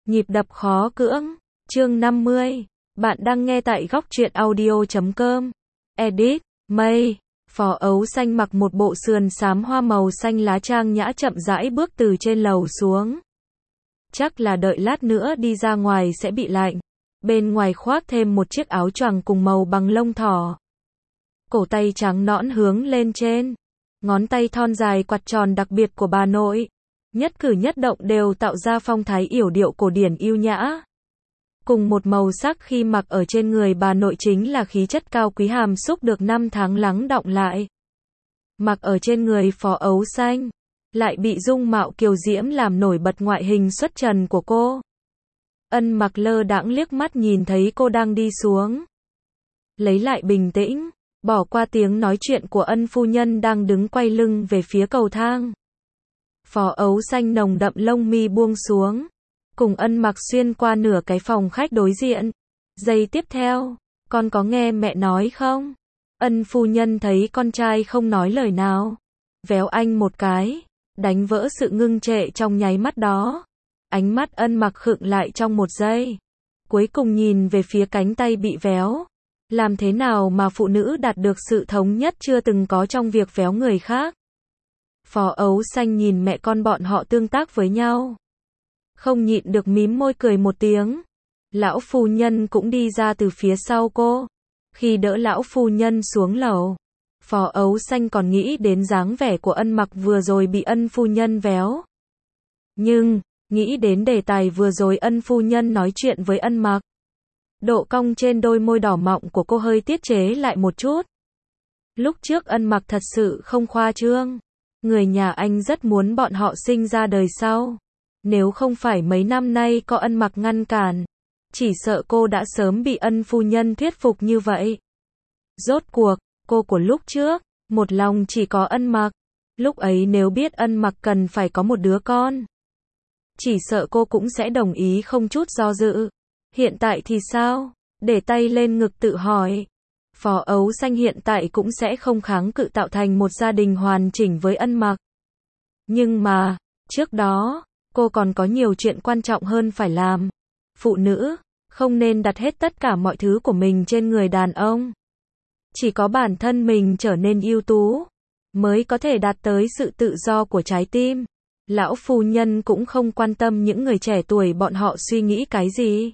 Nhịp đập khó cưỡng, chương 50. Bạn đang nghe tại góc truyện audio.com. Edit, Mây. Phó Ấu Xanh mặc một bộ sườn xám hoa màu xanh lá trang nhã chậm rãi bước từ trên lầu xuống. Chắc là đợi lát nữa đi ra ngoài sẽ bị lạnh. Bên ngoài khoác thêm một chiếc áo choàng cùng màu bằng lông thỏ. Cổ tay trắng nõn hướng lên trên. Ngón tay thon dài quạt tròn đặc biệt của bà nội. Nhất cử nhất động đều tạo ra phong thái yểu điệu cổ điển yêu nhã. Cùng một màu sắc khi mặc ở trên người bà nội chính là khí chất cao quý hàm xúc được năm tháng lắng đọng lại. Mặc ở trên người Phó Ấu Xanh, lại bị dung mạo kiều diễm làm nổi bật ngoại hình xuất trần của cô. Ân Mặc lơ đãng liếc mắt nhìn thấy cô đang đi xuống. Lấy lại bình tĩnh, bỏ qua tiếng nói chuyện của Ân phu nhân đang đứng quay lưng về phía cầu thang. Phó Ấu Xanh nồng đậm lông mi buông xuống, cùng Ân Mặc xuyên qua nửa cái phòng khách đối diện. Giây tiếp theo, con có nghe mẹ nói không? Ân phu nhân thấy con trai không nói lời nào, véo anh một cái, đánh vỡ sự ngưng trệ trong nháy mắt đó. Ánh mắt Ân Mặc khựng lại trong một giây, cuối cùng nhìn về phía cánh tay bị véo. Làm thế nào mà phụ nữ đạt được sự thống nhất chưa từng có trong việc véo người khác? Phó Ấu Xanh nhìn mẹ con bọn họ tương tác với nhau, không nhịn được mím môi cười một tiếng. Lão phu nhân cũng đi ra từ phía sau cô. Khi đỡ lão phu nhân xuống lầu, Phó Ấu Xanh còn nghĩ đến dáng vẻ của Ân Mặc vừa rồi bị Ân phu nhân véo. Nhưng, nghĩ đến đề tài vừa rồi Ân phu nhân nói chuyện với Ân Mặc, độ cong trên đôi môi đỏ mọng của cô hơi tiết chế lại một chút. Lúc trước Ân Mặc thật sự không khoa trương. Người nhà anh rất muốn bọn họ sinh ra đời sau. Nếu không phải mấy năm nay có Ân Mặc ngăn cản, chỉ sợ cô đã sớm bị Ân phu nhân thuyết phục như vậy. Rốt cuộc, cô của lúc trước, một lòng chỉ có Ân Mặc. Lúc ấy nếu biết Ân Mặc cần phải có một đứa con, chỉ sợ cô cũng sẽ đồng ý không chút do dự. Hiện tại thì sao? Để tay lên ngực tự hỏi. Phó Ấu Xanh hiện tại cũng sẽ không kháng cự tạo thành một gia đình hoàn chỉnh với Ân Mặc. Nhưng mà, trước đó, cô còn có nhiều chuyện quan trọng hơn phải làm. Phụ nữ, không nên đặt hết tất cả mọi thứ của mình trên người đàn ông. Chỉ có bản thân mình trở nên ưu tú, mới có thể đạt tới sự tự do của trái tim. Lão phu nhân cũng không quan tâm những người trẻ tuổi bọn họ suy nghĩ cái gì.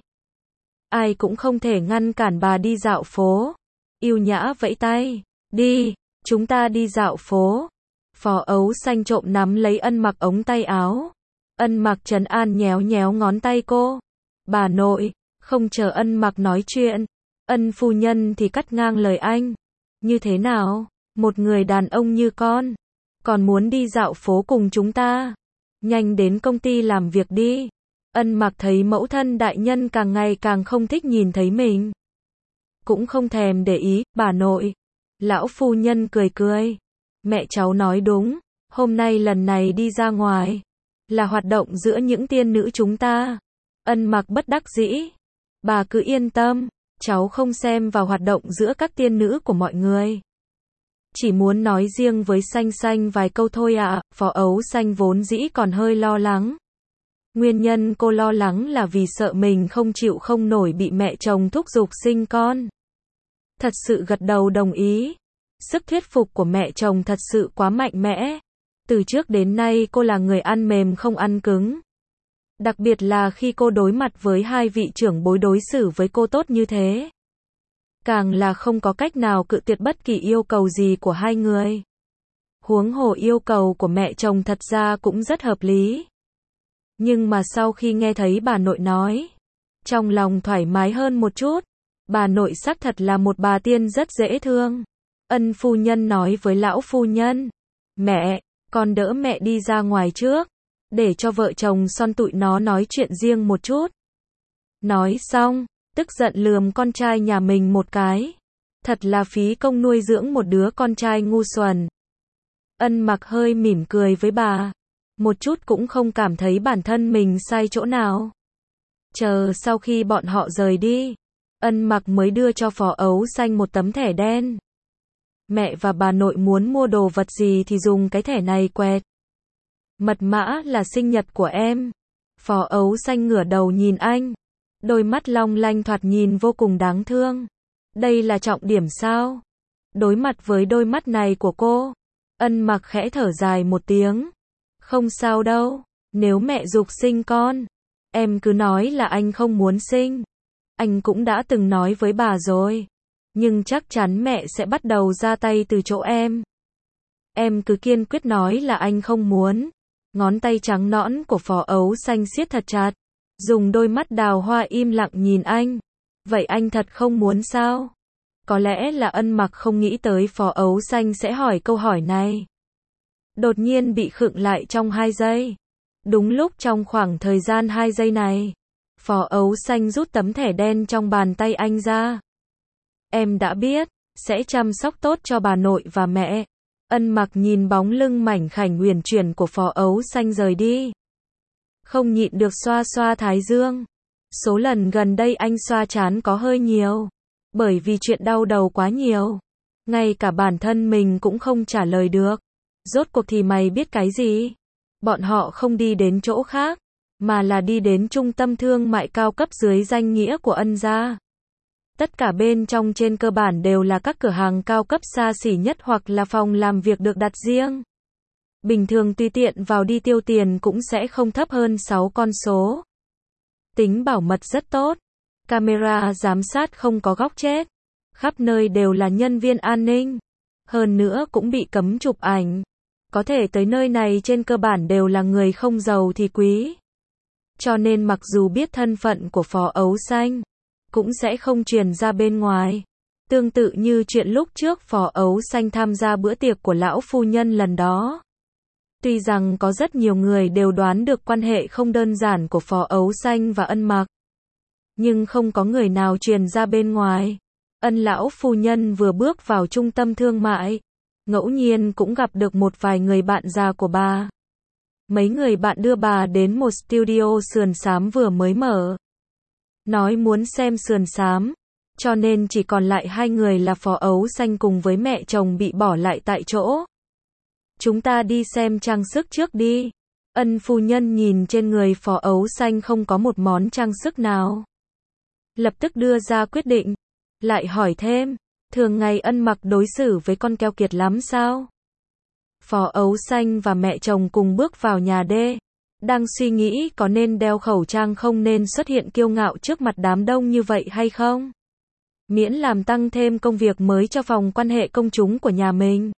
Ai cũng không thể ngăn cản bà đi dạo phố. Yêu nhã vẫy tay, đi, chúng ta đi dạo phố. Phó Ấu Xanh trộm nắm lấy Ân Mặc ống tay áo. Ân Mặc trấn an nhéo nhéo ngón tay cô. Bà nội, không chờ Ân Mặc nói chuyện, Ân phu nhân thì cắt ngang lời anh. Như thế nào, một người đàn ông như con, còn muốn đi dạo phố cùng chúng ta? Nhanh đến công ty làm việc đi. Ân Mặc thấy mẫu thân đại nhân càng ngày càng không thích nhìn thấy mình, cũng không thèm để ý. Bà nội. Lão phu nhân cười cười. Mẹ cháu nói đúng, hôm nay lần này đi ra ngoài, là hoạt động giữa những tiên nữ chúng ta. Ân Mặc bất đắc dĩ. Bà cứ yên tâm, cháu không xem vào hoạt động giữa các tiên nữ của mọi người. Chỉ muốn nói riêng với Xanh Xanh vài câu thôi ạ. Phó Ấu Xanh vốn dĩ còn hơi lo lắng. Nguyên nhân cô lo lắng là vì sợ mình không chịu không nổi bị mẹ chồng thúc giục sinh con. Thật sự gật đầu đồng ý. Sức thuyết phục của mẹ chồng thật sự quá mạnh mẽ. Từ trước đến nay cô là người ăn mềm không ăn cứng. Đặc biệt là khi cô đối mặt với hai vị trưởng bối đối xử với cô tốt như thế. Càng là không có cách nào cự tuyệt bất kỳ yêu cầu gì của hai người. Huống hồ yêu cầu của mẹ chồng thật ra cũng rất hợp lý. Nhưng mà sau khi nghe thấy bà nội nói, trong lòng thoải mái hơn một chút. Bà nội xác thật là một bà tiên rất dễ thương. Ân phu nhân nói với lão phu nhân, mẹ, con đỡ mẹ đi ra ngoài trước, để cho vợ chồng son tụi nó nói chuyện riêng một chút. Nói xong, tức giận lườm con trai nhà mình một cái. Thật là phí công nuôi dưỡng một đứa con trai ngu xuẩn. Ân Mặc hơi mỉm cười với bà, một chút cũng không cảm thấy bản thân mình sai chỗ nào. Chờ sau khi bọn họ rời đi, Ân Mặc mới đưa cho Phó Ấu Xanh một tấm thẻ đen. Mẹ và bà nội muốn mua đồ vật gì thì dùng cái thẻ này quẹt. Mật mã là sinh nhật của em. Phó Ấu Xanh ngửa đầu nhìn anh. Đôi mắt long lanh thoạt nhìn vô cùng đáng thương. Đây là trọng điểm sao? Đối mặt với đôi mắt này của cô, Ân Mặc khẽ thở dài một tiếng. Không sao đâu, nếu mẹ giục sinh con, em cứ nói là anh không muốn sinh. Anh cũng đã từng nói với bà rồi. Nhưng chắc chắn mẹ sẽ bắt đầu ra tay từ chỗ em. Em cứ kiên quyết nói là anh không muốn. Ngón tay trắng nõn của Phó Ấu Xanh siết thật chặt. Dùng đôi mắt đào hoa im lặng nhìn anh. Vậy anh thật không muốn sao? Có lẽ là Ân Mặc không nghĩ tới Phó Ấu Xanh sẽ hỏi câu hỏi này. Đột nhiên bị khựng lại trong 2 giây. Đúng lúc trong khoảng thời gian 2 giây này, Phó Ấu Xanh rút tấm thẻ đen trong bàn tay anh ra. Em đã biết, sẽ chăm sóc tốt cho bà nội và mẹ. Ân Mặc nhìn bóng lưng mảnh khảnh uyển chuyển của Phó Ấu Xanh rời đi. Không nhịn được xoa xoa thái dương. Số lần gần đây anh xoa trán có hơi nhiều. Bởi vì chuyện đau đầu quá nhiều. Ngay cả bản thân mình cũng không trả lời được. Rốt cuộc thì mày biết cái gì? Bọn họ không đi đến chỗ khác, mà là đi đến trung tâm thương mại cao cấp dưới danh nghĩa của Ân gia. Tất cả bên trong trên cơ bản đều là các cửa hàng cao cấp xa xỉ nhất hoặc là phòng làm việc được đặt riêng. Bình thường tùy tiện vào đi tiêu tiền cũng sẽ không thấp hơn 6 con số. Tính bảo mật rất tốt. Camera giám sát không có góc chết. Khắp nơi đều là nhân viên an ninh. Hơn nữa cũng bị cấm chụp ảnh. Có thể tới nơi này trên cơ bản đều là người không giàu thì quý. Cho nên mặc dù biết thân phận của Phó Ấu Xanh, cũng sẽ không truyền ra bên ngoài. Tương tự như chuyện lúc trước Phó Ấu Xanh tham gia bữa tiệc của lão phu nhân lần đó. Tuy rằng có rất nhiều người đều đoán được quan hệ không đơn giản của Phó Ấu Xanh và Ân Mặc, nhưng không có người nào truyền ra bên ngoài. Ân lão phu nhân vừa bước vào trung tâm thương mại, ngẫu nhiên cũng gặp được một vài người bạn già của bà. Mấy người bạn đưa bà đến một studio sườn xám vừa mới mở. Nói muốn xem sườn xám, cho nên chỉ còn lại 2 người là Phó Ấu Xanh cùng với mẹ chồng bị bỏ lại tại chỗ. Chúng ta đi xem trang sức trước đi. Ân phu nhân nhìn trên người Phó Ấu Xanh không có một món trang sức nào. Lập tức đưa ra quyết định. Lại hỏi thêm, thường ngày Ân Mặc đối xử với con keo kiệt lắm sao? Phó Ấu Xanh và mẹ chồng cùng bước vào nhà đê. Đang suy nghĩ có nên đeo khẩu trang không nên xuất hiện kiêu ngạo trước mặt đám đông như vậy hay không? Miễn làm tăng thêm công việc mới cho phòng quan hệ công chúng của nhà mình.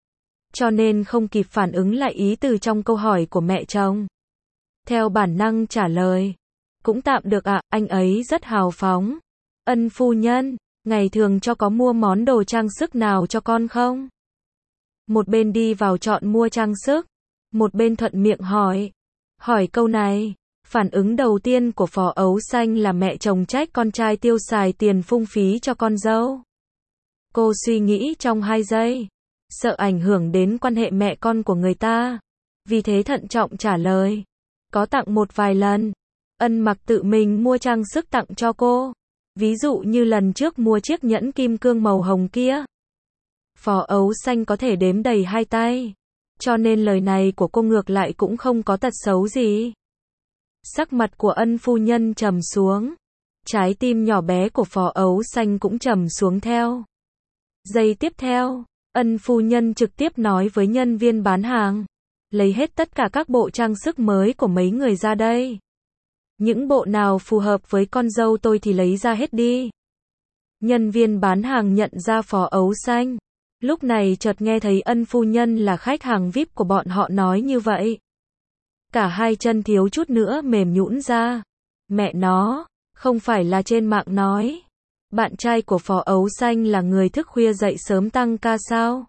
Cho nên không kịp phản ứng lại ý từ trong câu hỏi của mẹ chồng. Theo bản năng trả lời. Cũng tạm được ạ, anh ấy rất hào phóng. Ân phu nhân, ngày thường cho có mua món đồ trang sức nào cho con không? Một bên đi vào chọn mua trang sức, một bên thuận miệng hỏi. Hỏi câu này, phản ứng đầu tiên của Phó Ấu Xanh là mẹ chồng trách con trai tiêu xài tiền phung phí cho con dâu. Cô suy nghĩ trong 2 giây, sợ ảnh hưởng đến quan hệ mẹ con của người ta. Vì thế thận trọng trả lời. Có tặng một vài lần. Ân Mặc tự mình mua trang sức tặng cho cô. Ví dụ như lần trước mua chiếc nhẫn kim cương màu hồng kia. Phó Ấu Xanh có thể đếm đầy 2 tay. Cho nên lời này của cô ngược lại cũng không có tật xấu gì. Sắc mặt của Ân phu nhân trầm xuống. Trái tim nhỏ bé của Phó Ấu Xanh cũng trầm xuống theo. Giây tiếp theo, Ân phu nhân trực tiếp nói với nhân viên bán hàng. Lấy hết tất cả các bộ trang sức mới của mấy người ra đây. Những bộ nào phù hợp với con dâu tôi thì lấy ra hết đi. Nhân viên bán hàng nhận ra Phó Ấu Xanh. Lúc này chợt nghe thấy Ân phu nhân là khách hàng VIP của bọn họ nói như vậy. Cả 2 chân thiếu chút nữa mềm nhũn ra. Mẹ nó, không phải là trên mạng nói. Bạn trai của Phó Ấu Xanh là người thức khuya dậy sớm tăng ca sao?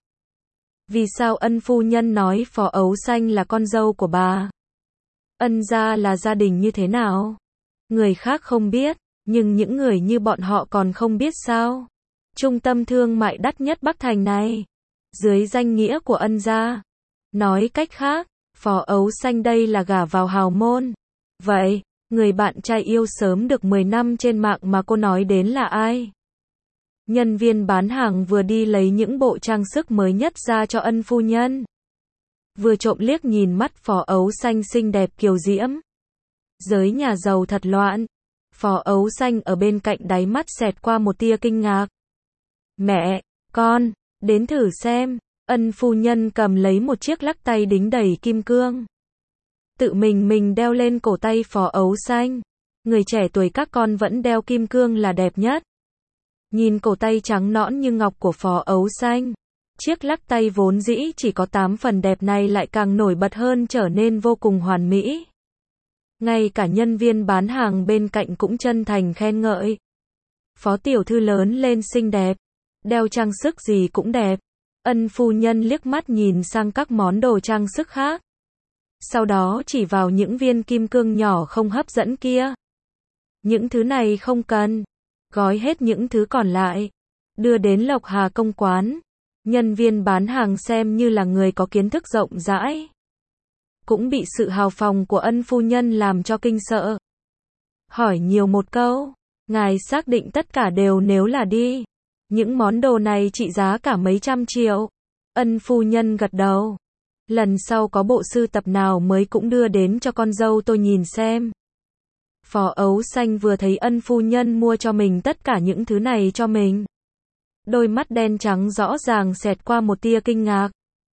Vì sao Ân phu nhân nói Phó Ấu Xanh là con dâu của bà? Ân gia là gia đình như thế nào? Người khác không biết, nhưng những người như bọn họ còn không biết sao? Trung tâm thương mại đắt nhất Bắc Thành này, dưới danh nghĩa của Ân gia. Nói cách khác, Phó Ấu Xanh đây là gả vào hào môn. Vậy, người bạn trai yêu sớm được 10 năm trên mạng mà cô nói đến là ai? Nhân viên bán hàng vừa đi lấy những bộ trang sức mới nhất ra cho Ân phu nhân. Vừa trộm liếc nhìn mắt Phó Ấu Xanh xinh đẹp kiều diễm. Giới nhà giàu thật loạn. Phó Ấu Xanh ở bên cạnh đáy mắt xẹt qua một tia kinh ngạc. Mẹ, con, đến thử xem. Ân phu nhân cầm lấy một chiếc lắc tay đính đầy kim cương. Tự mình đeo lên cổ tay Phó Ấu Xanh. Người trẻ tuổi các con vẫn đeo kim cương là đẹp nhất. Nhìn cổ tay trắng nõn như ngọc của Phó Ấu Xanh. Chiếc lắc tay vốn dĩ chỉ có 8 phần đẹp này lại càng nổi bật hơn, trở nên vô cùng hoàn mỹ. Ngay cả nhân viên bán hàng bên cạnh cũng chân thành khen ngợi. Phó tiểu thư lớn lên xinh đẹp. Đeo trang sức gì cũng đẹp. Ân phu nhân liếc mắt nhìn sang các món đồ trang sức khác. Sau đó chỉ vào những viên kim cương nhỏ không hấp dẫn kia. Những thứ này không cần. Gói hết những thứ còn lại. Đưa đến Lộc Hà công quán. Nhân viên bán hàng xem như là người có kiến thức rộng rãi. Cũng bị sự hào phóng của ân phu nhân làm cho kinh sợ. Hỏi nhiều một câu. Ngài xác định tất cả đều nếu là đi. Những món đồ này trị giá cả mấy trăm triệu. Ân phu nhân gật đầu. Lần sau có bộ sưu tập nào mới cũng đưa đến cho con dâu tôi nhìn xem. Phó Ấu Xanh vừa thấy ân phu nhân mua cho mình tất cả những thứ này cho mình. Đôi mắt đen trắng rõ ràng xẹt qua một tia kinh ngạc.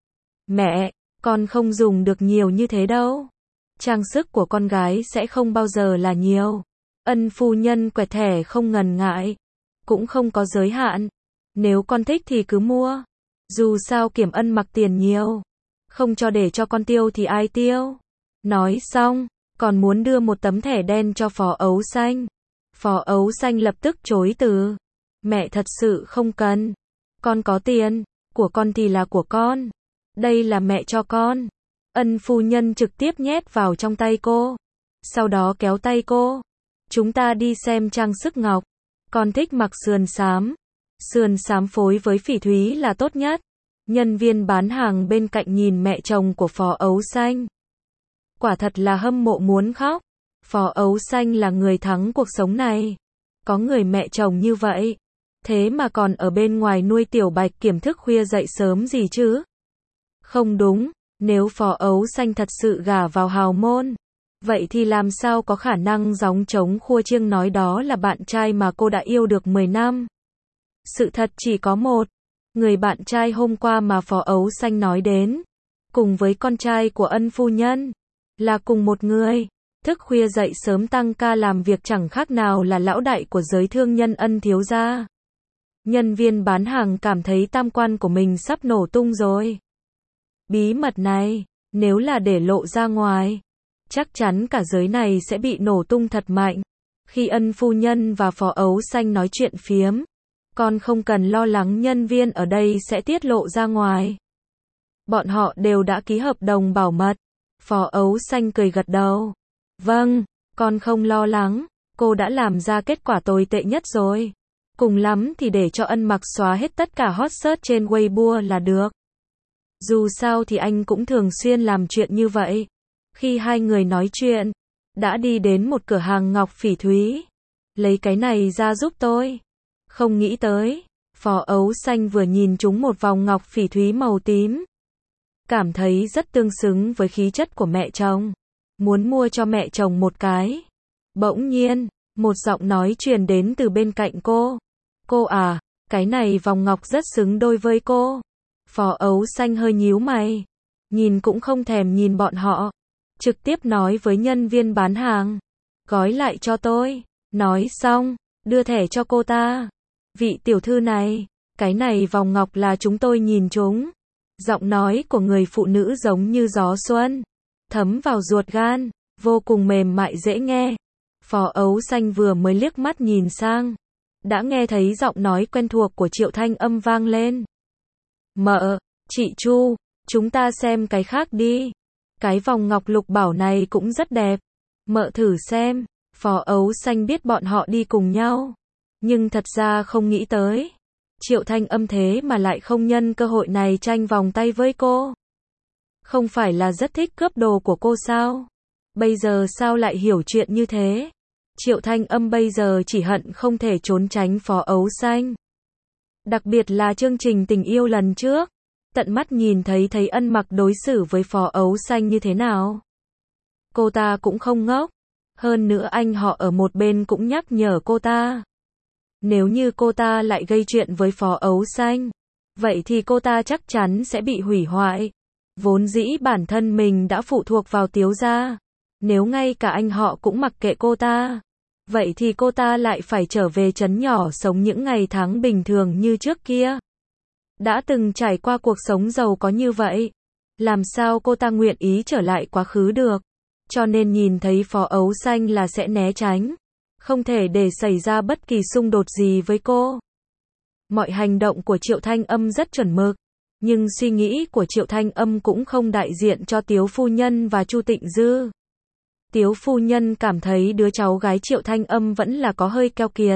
Mẹ, con không dùng được nhiều như thế đâu. Trang sức của con gái sẽ không bao giờ là nhiều. Ân phu nhân quẹt thẻ không ngần ngại. Cũng không có giới hạn. Nếu con thích thì cứ mua. Dù sao Kiểm Ân mặc tiền nhiều. Không cho để cho con tiêu thì ai tiêu. Nói xong, còn muốn đưa một tấm thẻ đen cho Phó Ấu Xanh. Phó Ấu Xanh lập tức chối từ. Mẹ thật sự không cần. Con có tiền. Của con thì là của con. Đây là mẹ cho con. Ân phu nhân trực tiếp nhét vào trong tay cô. Sau đó kéo tay cô. Chúng ta đi xem trang sức ngọc. Con thích mặc sườn xám. Sườn xám phối với phỉ thúy là tốt nhất. Nhân viên bán hàng bên cạnh nhìn mẹ chồng của Phó Ấu Xanh. Quả thật là hâm mộ muốn khóc. Phó Ấu Xanh là người thắng cuộc sống này. Có người mẹ chồng như vậy. Thế mà còn ở bên ngoài nuôi Tiểu Bạch Kiểm thức khuya dậy sớm gì chứ? Không đúng, nếu Phó Ấu Xanh thật sự gả vào hào môn. Vậy thì làm sao có khả năng gióng trống khua chiêng nói đó là bạn trai mà cô đã yêu được 10 năm. Sự thật chỉ có một. Người bạn trai hôm qua mà Phó Ấu Xanh nói đến. Cùng với con trai của ân phu nhân. Là cùng một người. Thức khuya dậy sớm tăng ca làm việc chẳng khác nào là lão đại của giới thương nhân Ân thiếu gia. Nhân viên bán hàng cảm thấy tam quan của mình sắp nổ tung rồi. Bí mật này, nếu là để lộ ra ngoài, chắc chắn cả giới này sẽ bị nổ tung thật mạnh. Khi ân phu nhân và Phó Ấu Xanh nói chuyện phiếm, con không cần lo lắng nhân viên ở đây sẽ tiết lộ ra ngoài. Bọn họ đều đã ký hợp đồng bảo mật. Phó Ấu Xanh cười gật đầu. Vâng, con không lo lắng, cô đã làm ra kết quả tồi tệ nhất rồi. Cùng lắm thì để cho Ân Mặc xóa hết tất cả hot search trên Weibo là được. Dù sao thì anh cũng thường xuyên làm chuyện như vậy. Khi hai người nói chuyện, đã đi đến một cửa hàng ngọc phỉ thúy. Lấy cái này ra giúp tôi. Không nghĩ tới, Phó Ấu Xanh vừa nhìn trúng một vòng ngọc phỉ thúy màu tím. Cảm thấy rất tương xứng với khí chất của mẹ chồng. Muốn mua cho mẹ chồng một cái. Bỗng nhiên, một giọng nói truyền đến từ bên cạnh cô. Cô à, cái này vòng ngọc rất xứng đôi với cô. Phó Ấu Xanh hơi nhíu mày. Nhìn cũng không thèm nhìn bọn họ. Trực tiếp nói với nhân viên bán hàng. Gói lại cho tôi. Nói xong, đưa thẻ cho cô ta. Vị tiểu thư này, cái này vòng ngọc là chúng tôi nhìn chúng. Giọng nói của người phụ nữ giống như gió xuân. Thấm vào ruột gan, vô cùng mềm mại dễ nghe. Phó Ấu Xanh vừa mới liếc mắt nhìn sang. Đã nghe thấy giọng nói quen thuộc của Triệu Thanh Âm vang lên. Mợ, chị Chu, chúng ta xem cái khác đi. Cái vòng ngọc lục bảo này cũng rất đẹp. Mợ thử xem. Phó Ấu Xanh biết bọn họ đi cùng nhau. Nhưng thật ra không nghĩ tới. Triệu Thanh Âm thế mà lại không nhân cơ hội này tranh vòng tay với cô. Không phải là rất thích cướp đồ của cô sao? Bây giờ sao lại hiểu chuyện như thế? Triệu Thanh Âm bây giờ chỉ hận không thể trốn tránh Phó Ấu Xanh. Đặc biệt là chương trình tình yêu lần trước. Tận mắt nhìn thấy Ân Mặc đối xử với Phó Ấu Xanh như thế nào. Cô ta cũng không ngốc. Hơn nữa anh họ ở một bên cũng nhắc nhở cô ta. Nếu như cô ta lại gây chuyện với Phó Ấu Xanh, vậy thì cô ta chắc chắn sẽ bị hủy hoại. Vốn dĩ bản thân mình đã phụ thuộc vào Tiếu gia. Nếu ngay cả anh họ cũng mặc kệ cô ta, vậy thì cô ta lại phải trở về trấn nhỏ sống những ngày tháng bình thường như trước kia. Đã từng trải qua cuộc sống giàu có như vậy, làm sao cô ta nguyện ý trở lại quá khứ được. Cho nên nhìn thấy Phó Ấu Xanh là sẽ né tránh, không thể để xảy ra bất kỳ xung đột gì với cô. Mọi hành động của Triệu Thanh Âm rất chuẩn mực, nhưng suy nghĩ của Triệu Thanh Âm cũng không đại diện cho Tiếu phu nhân và Chu Tịnh Dư. Tiếu phu nhân cảm thấy đứa cháu gái Triệu Thanh Âm vẫn là có hơi keo kiệt.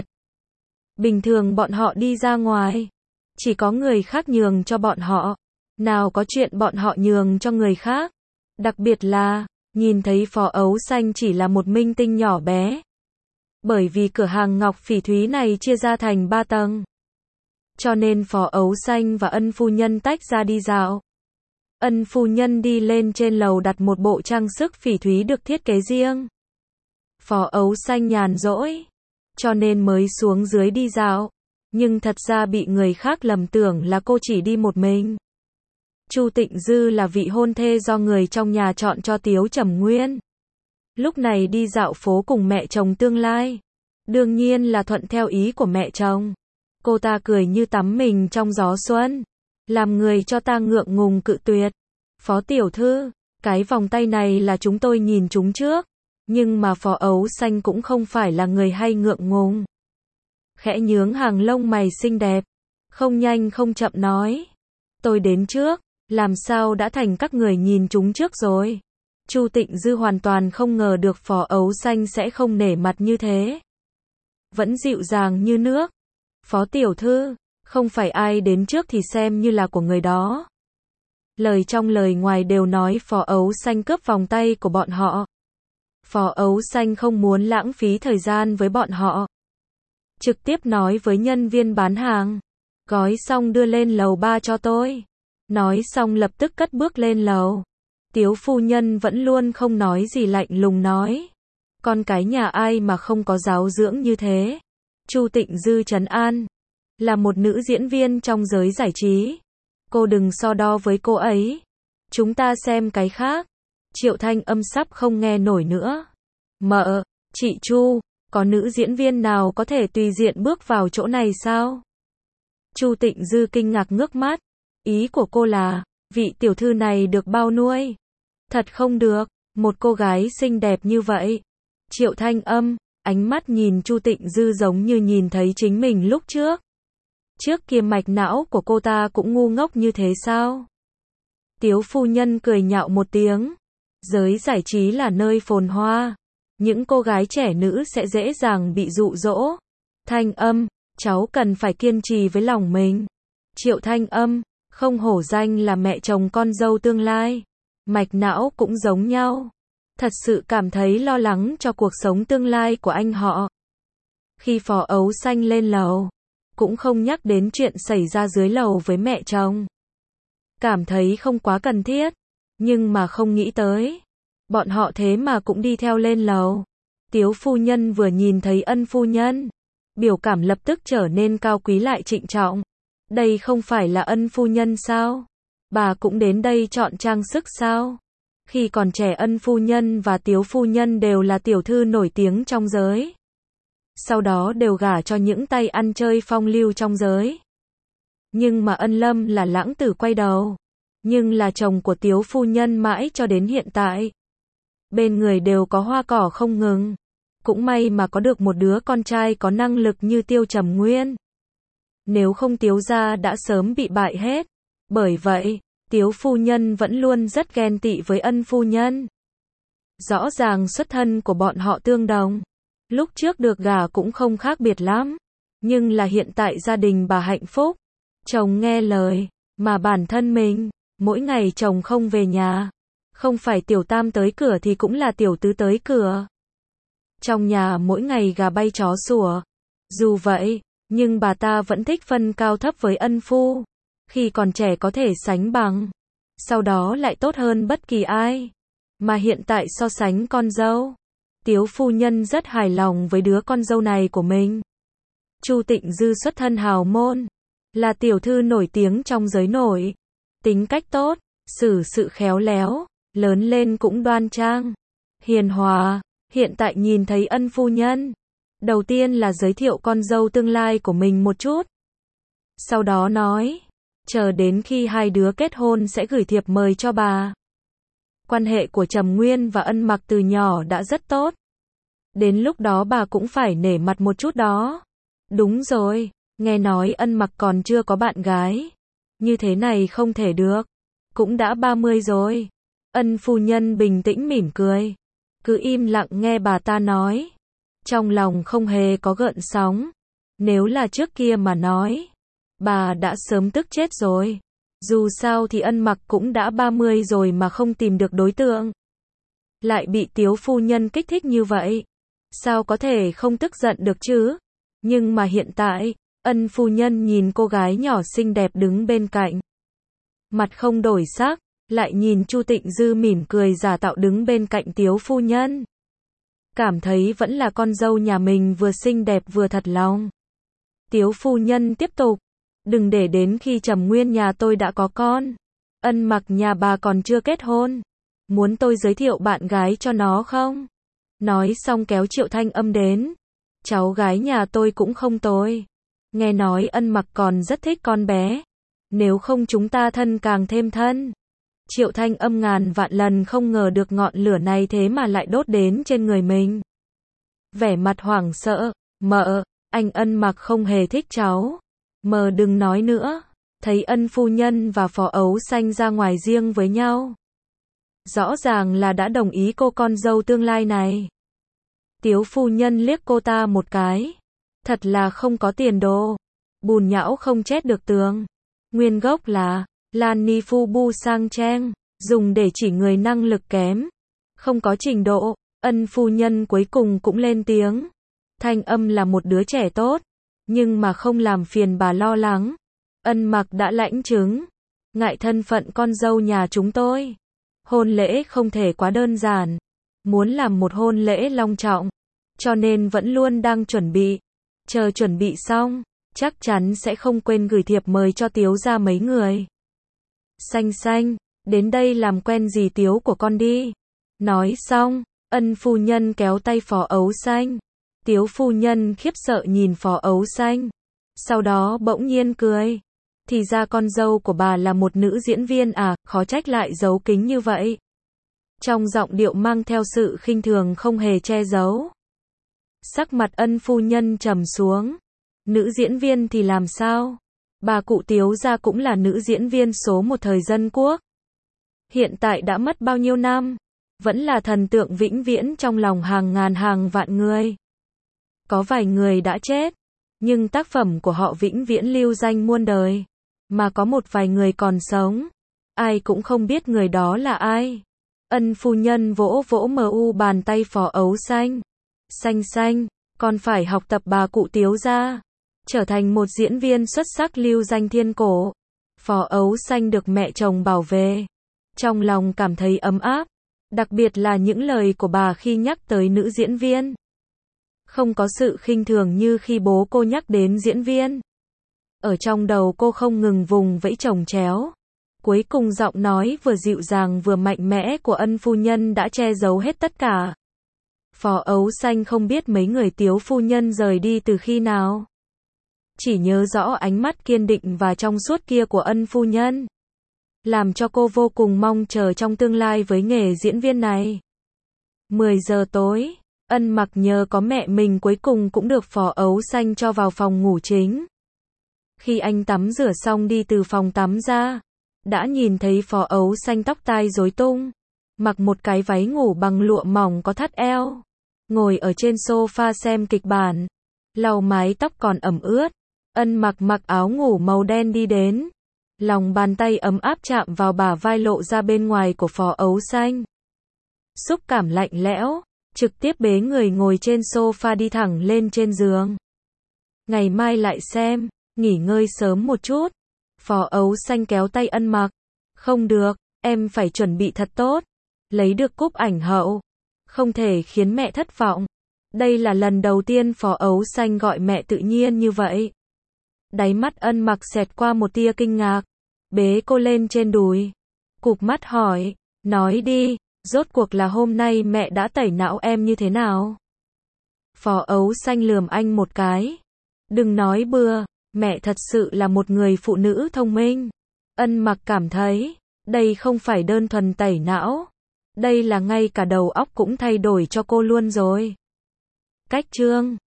Bình thường bọn họ đi ra ngoài, chỉ có người khác nhường cho bọn họ, nào có chuyện bọn họ nhường cho người khác. Đặc biệt là, nhìn thấy Phó Ấu Xanh chỉ là một minh tinh nhỏ bé. Bởi vì cửa hàng ngọc phỉ thúy này chia ra thành 3 tầng. Cho nên Phó Ấu Xanh và Ân phu nhân tách ra đi dạo. Ân phu nhân đi lên trên lầu đặt một bộ trang sức phỉ thúy được thiết kế riêng. Phó Ấu Xanh nhàn rỗi, cho nên mới xuống dưới đi dạo. Nhưng thật ra bị người khác lầm tưởng là cô chỉ đi một mình. Chu Tịnh Dư là vị hôn thê do người trong nhà chọn cho Tiếu Trầm Nguyên. Lúc này đi dạo phố cùng mẹ chồng tương lai. Đương nhiên là thuận theo ý của mẹ chồng. Cô ta cười như tắm mình trong gió xuân, làm người cho ta ngượng ngùng cự tuyệt. Phó tiểu thư, cái vòng tay này là chúng tôi nhìn chúng trước. Nhưng mà Phó Ấu Xanh cũng không phải là người hay ngượng ngùng. Khẽ nhướng hàng lông mày xinh đẹp, không nhanh không chậm nói. Tôi đến trước, làm sao đã thành các người nhìn chúng trước rồi. Chu Tịnh Dư hoàn toàn không ngờ được Phó Ấu Xanh sẽ không nể mặt như thế. Vẫn dịu dàng như nước. Phó tiểu thư, không phải ai đến trước thì xem như là của người đó. Lời trong lời ngoài đều nói Phó Ấu Xanh cướp vòng tay của bọn họ. Phó Ấu Xanh không muốn lãng phí thời gian với bọn họ. Trực tiếp nói với nhân viên bán hàng. Gói xong đưa lên lầu 3 cho tôi. Nói xong lập tức cất bước lên lầu. Tiếu phu nhân vẫn luôn không nói gì lạnh lùng nói. Con cái nhà ai mà không có giáo dưỡng như thế. Chu Tịnh Dư trấn an. Là một nữ diễn viên trong giới giải trí. Cô đừng so đo với cô ấy. Chúng ta xem cái khác. Triệu Thanh Âm sắp không nghe nổi nữa. Mợ, chị Chu, có nữ diễn viên nào có thể tùy diện bước vào chỗ này sao? Chu Tịnh Dư kinh ngạc ngước mắt. Ý của cô là, vị tiểu thư này được bao nuôi? Thật không được, một cô gái xinh đẹp như vậy. Triệu Thanh Âm, ánh mắt nhìn Chu Tịnh Dư giống như nhìn thấy chính mình lúc trước. Trước kia mạch não của cô ta cũng ngu ngốc như thế sao? Tiếu phu nhân cười nhạo một tiếng. Giới giải trí là nơi phồn hoa. Những cô gái trẻ nữ sẽ dễ dàng bị dụ dỗ. Thanh Âm, cháu cần phải kiên trì với lòng mình. Triệu Thanh Âm, không hổ danh là mẹ chồng con dâu tương lai. Mạch não cũng giống nhau. Thật sự cảm thấy lo lắng cho cuộc sống tương lai của anh họ. Khi Phó Ấu Xanh lên lầu, cũng không nhắc đến chuyện xảy ra dưới lầu với mẹ chồng. Cảm thấy không quá cần thiết, nhưng mà không nghĩ tới. Bọn họ thế mà cũng đi theo lên lầu. Tiếu phu nhân vừa nhìn thấy Ân phu nhân, biểu cảm lập tức trở nên cao quý lại trịnh trọng. Đây không phải là Ân phu nhân sao? Bà cũng đến đây chọn trang sức sao? Khi còn trẻ Ân phu nhân và Tiếu phu nhân đều là tiểu thư nổi tiếng trong giới. Sau đó đều gả cho những tay ăn chơi phong lưu trong giới. Nhưng mà Ân Lâm là lãng tử quay đầu. Nhưng là chồng của Tiếu phu nhân mãi cho đến hiện tại. Bên người đều có hoa cỏ không ngừng. Cũng may mà có được một đứa con trai có năng lực như Tiêu Trầm Nguyên. Nếu không Tiếu gia đã sớm bị bại hết. Bởi vậy, Tiếu phu nhân vẫn luôn rất ghen tị với Ân phu nhân. Rõ ràng xuất thân của bọn họ tương đồng. Lúc trước được gả cũng không khác biệt lắm. Nhưng là hiện tại gia đình bà hạnh phúc. Chồng nghe lời, mà bản thân mình, mỗi ngày chồng không về nhà. Không phải tiểu tam tới cửa thì cũng là tiểu tứ tới cửa. Trong nhà mỗi ngày gà bay chó sủa. Dù vậy, nhưng bà ta vẫn thích phân cao thấp với ân phu. Khi còn trẻ có thể sánh bằng. Sau đó lại tốt hơn bất kỳ ai. Mà hiện tại so sánh con dâu. Tiếu phu nhân rất hài lòng với đứa con dâu này của mình. Chu Tịnh Dư xuất thân hào môn, là tiểu thư nổi tiếng trong giới nổi, tính cách tốt, xử sự khéo léo, lớn lên cũng đoan trang, hiền hòa. Hiện tại nhìn thấy Ân phu nhân, đầu tiên là giới thiệu con dâu tương lai của mình một chút. Sau đó nói, chờ đến khi hai đứa kết hôn sẽ gửi thiệp mời cho bà. Quan hệ của Trầm Nguyên và Ân Mặc từ nhỏ đã rất tốt. Đến lúc đó bà cũng phải nể mặt một chút đó. Đúng rồi, nghe nói Ân Mặc còn chưa có bạn gái. Như thế này không thể được. Cũng đã 30 rồi. Ân phu nhân bình tĩnh mỉm cười. Cứ im lặng nghe bà ta nói. Trong lòng không hề có gợn sóng. Nếu là trước kia mà nói, bà đã sớm tức chết rồi. Dù sao thì Ân Mặc cũng đã 30 rồi mà không tìm được đối tượng. Lại bị Tiếu phu nhân kích thích như vậy. Sao có thể không tức giận được chứ? Nhưng mà hiện tại, Ân phu nhân nhìn cô gái nhỏ xinh đẹp đứng bên cạnh. Mặt không đổi sắc, lại nhìn Chu Tịnh Dư mỉm cười giả tạo đứng bên cạnh Tiếu phu nhân. Cảm thấy vẫn là con dâu nhà mình vừa xinh đẹp vừa thật lòng. Tiếu phu nhân tiếp tục. Đừng để đến khi Trầm Nguyên nhà tôi đã có con. Ân Mặc nhà bà còn chưa kết hôn. Muốn tôi giới thiệu bạn gái cho nó không? Nói xong kéo Triệu Thanh Âm đến. Cháu gái nhà tôi cũng không tồi. Nghe nói Ân Mặc còn rất thích con bé. Nếu không chúng ta thân càng thêm thân. Triệu Thanh Âm ngàn vạn lần không ngờ được ngọn lửa này thế mà lại đốt đến trên người mình. Vẻ mặt hoảng sợ. Mợ, anh Ân Mặc không hề thích cháu. Mờ đừng nói nữa. Thấy Ân phu nhân và Phó Ấu Xanh ra ngoài riêng với nhau. Rõ ràng là đã đồng ý cô con dâu tương lai này. Tiếu phu nhân liếc cô ta một cái. Thật là không có tiền đồ. Bùn nhão không chết được tường. Nguyên gốc là Lan Ni Phu Bu Sang Trang, dùng để chỉ người năng lực kém, không có trình độ. Ân phu nhân cuối cùng cũng lên tiếng. Thanh Âm là một đứa trẻ tốt, nhưng mà không làm phiền bà lo lắng. Ân Mặc đã lãnh chứng, ngại thân phận con dâu nhà chúng tôi. Hôn lễ không thể quá đơn giản, muốn làm một hôn lễ long trọng, cho nên vẫn luôn đang chuẩn bị. Chờ chuẩn bị xong, chắc chắn sẽ không quên gửi thiệp mời cho Tiếu gia mấy người. Xanh xanh, đến đây làm quen dì Tiếu của con đi. Nói xong, Ân phu nhân kéo tay Phó Ấu Xanh. Tiếu phu nhân khiếp sợ nhìn Phó Ấu Xanh. Sau đó bỗng nhiên cười. Thì ra con dâu của bà là một nữ diễn viên à, khó trách lại giấu kính như vậy. Trong giọng điệu mang theo sự khinh thường không hề che giấu. Sắc mặt Ân phu nhân trầm xuống. Nữ diễn viên thì làm sao? Bà cụ Tiếu gia cũng là nữ diễn viên số một thời Dân Quốc. Hiện tại đã mất bao nhiêu năm, vẫn là thần tượng vĩnh viễn trong lòng hàng ngàn hàng vạn người. Có vài người đã chết, nhưng tác phẩm của họ vĩnh viễn lưu danh muôn đời. Mà có một vài người còn sống, ai cũng không biết người đó là ai. Ân phu nhân vỗ vỗ mu bàn tay Phó Ấu Xanh. Xanh xanh, còn phải học tập bà cụ Tiếu gia, trở thành một diễn viên xuất sắc lưu danh thiên cổ. Phó Ấu Xanh được mẹ chồng bảo vệ, trong lòng cảm thấy ấm áp, đặc biệt là những lời của bà khi nhắc tới nữ diễn viên. Không có sự khinh thường như khi bố cô nhắc đến diễn viên. Ở trong đầu cô không ngừng vùng vẫy chồng chéo. Cuối cùng giọng nói vừa dịu dàng vừa mạnh mẽ của Ân phu nhân đã che giấu hết tất cả. Phó Ấu Xanh không biết mấy người Tiếu phu nhân rời đi từ khi nào. Chỉ nhớ rõ ánh mắt kiên định và trong suốt kia của Ân phu nhân. Làm cho cô vô cùng mong chờ trong tương lai với nghề diễn viên này. 10 giờ tối, Ân Mặc nhờ có mẹ mình cuối cùng cũng được Phó Ấu Xanh cho vào phòng ngủ chính. Khi anh tắm rửa xong đi từ phòng tắm ra, đã nhìn thấy Phó Ấu Xanh tóc tai rối tung, mặc một cái váy ngủ bằng lụa mỏng có thắt eo, ngồi ở trên sofa xem kịch bản, lau mái tóc còn ẩm ướt. Ân Mặc mặc áo ngủ màu đen đi đến, lòng bàn tay ấm áp chạm vào bả vai lộ ra bên ngoài của Phó Ấu Xanh. Xúc cảm lạnh lẽo, trực tiếp bế người ngồi trên sofa đi thẳng lên trên giường. Ngày mai lại xem, nghỉ ngơi sớm một chút. Phó Ấu Xanh kéo tay Ân Mặc. Không được, em phải chuẩn bị thật tốt. Lấy được cúp ảnh hậu. không thể khiến mẹ thất vọng. Đây là lần đầu tiên Phó Ấu Xanh gọi mẹ tự nhiên như vậy. Đáy mắt Ân Mặc xẹt qua một tia kinh ngạc, bế cô lên trên đùi, cụp mắt hỏi, nói đi, rốt cuộc là hôm nay mẹ đã tẩy não em như thế nào? Phó Ấu Xanh lườm anh một cái. Đừng nói bừa, mẹ thật sự là một người phụ nữ thông minh. Ân Mặc cảm thấy, đây không phải đơn thuần tẩy não. Đây là ngay cả đầu óc cũng thay đổi cho cô luôn rồi. Cách chương